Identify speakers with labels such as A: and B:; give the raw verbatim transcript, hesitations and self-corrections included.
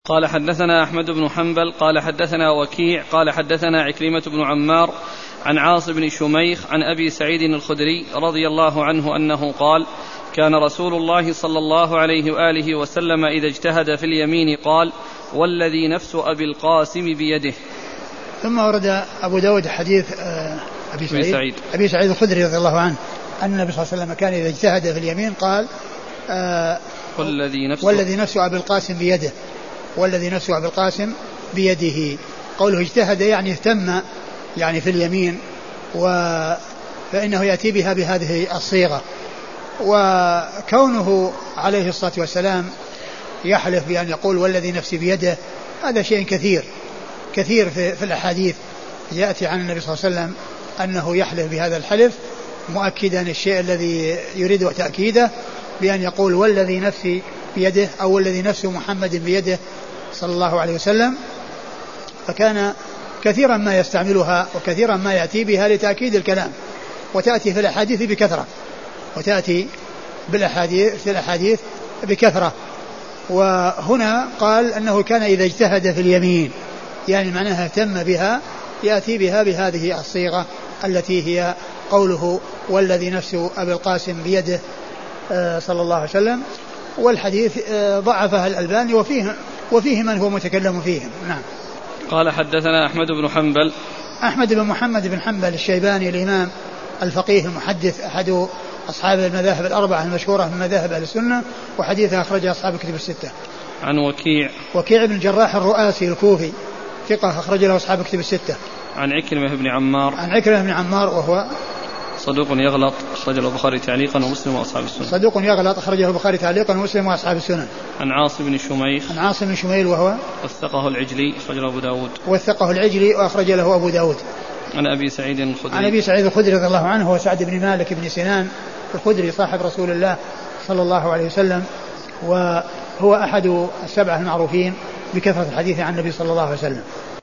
A: قال حدثنا أحمد بن حنبل قال حدثنا وكيع قال حدثنا عكرمة بن عمار عن عاصم بن شميخ عن أبي سعيد الخدري رضي الله عنه أنه قال: كان رسول الله صلى الله عليه وآله وسلم إذا اجتهد في اليمين قال: والذي نفس أبي القاسم بيده.
B: ثم ورد أبو داود حديث أبي سعيد,
A: سعيد
B: أبي سعيد الخدري رضي الله عنه أن النبي صلى الله عليه وسلم كان إذا اجتهد في اليمين قال:
A: والذي نفس,
B: والذي نفس أبي القاسم بيده والذي نفس أبي القاسم بيده. قوله اجتهد يعني اهتم يعني في اليمين، فإنه يأتي بها بهذه الصيغة. وكونه عليه الصلاة والسلام يحلف بأن يقول والذي نفسي بيده هذا شيء كثير كثير في, في الأحاديث يأتي عن النبي صلى الله عليه وسلم أنه يحلف بهذا الحلف مؤكدا الشيء الذي يريد تأكيده بأن يقول والذي نفسي بيده أو والذي نفس محمد بيده صلى الله عليه وسلم. فكان كثيرا ما يستعملها وكثيرا ما يأتي بها لتأكيد الكلام، وتأتي في الأحاديث بكثرة وتأتي بالأحاديث في الأحاديث بكثرة. وهنا قال أنه كان إذا اجتهد في اليمين يعني معناها اهتم بها يأتي بها بهذه الصيغة التي هي قوله والذي نفس أبي القاسم بيده صلى الله عليه وسلم. والحديث ضعفها الألباني وفيه, وفيه من هو متكلم فيهم. نعم.
A: قال حدثنا أحمد بن حنبل
B: أحمد بن محمد بن حنبل الشيباني الإمام الفقيه المحدث أحد أصحاب المذاهب الأربعة المشهورة من مذاهب أهل السنة، وحديثه أخرج أصحاب الكتب الستة.
A: عن وكيع
B: وكيع بن الجراح الرؤاسي الكوفي ثقة أخرج له أصحاب الكتب الستة.
A: عن عكرمة بن عمار
B: عن عكرمة بن عمار وهو
A: صدوق يغلط أخرجه البخاري تعليقا ومسلم وأصحاب السنن.
B: صدوق يغلط أخرجه البخاري تعليقا ومسلم وأصحاب السنن.
A: عن عاصم بن شميخ
B: عن عاصم بن شميل وهو
A: وثقه العجلي أخرجه أبو داود
B: وثقه العجلي وأخرج له أبو داود.
A: عن أبي سعيد الخدري
B: عن أبي سعيد الخدري رضي الله عنه هو سعد بن مالك بن سنان الخدري صاحب رسول الله صلى الله عليه وسلم، وهو أحد السبعة المعروفين بكثرة الحديث عن النبي صلى الله عليه وسلم.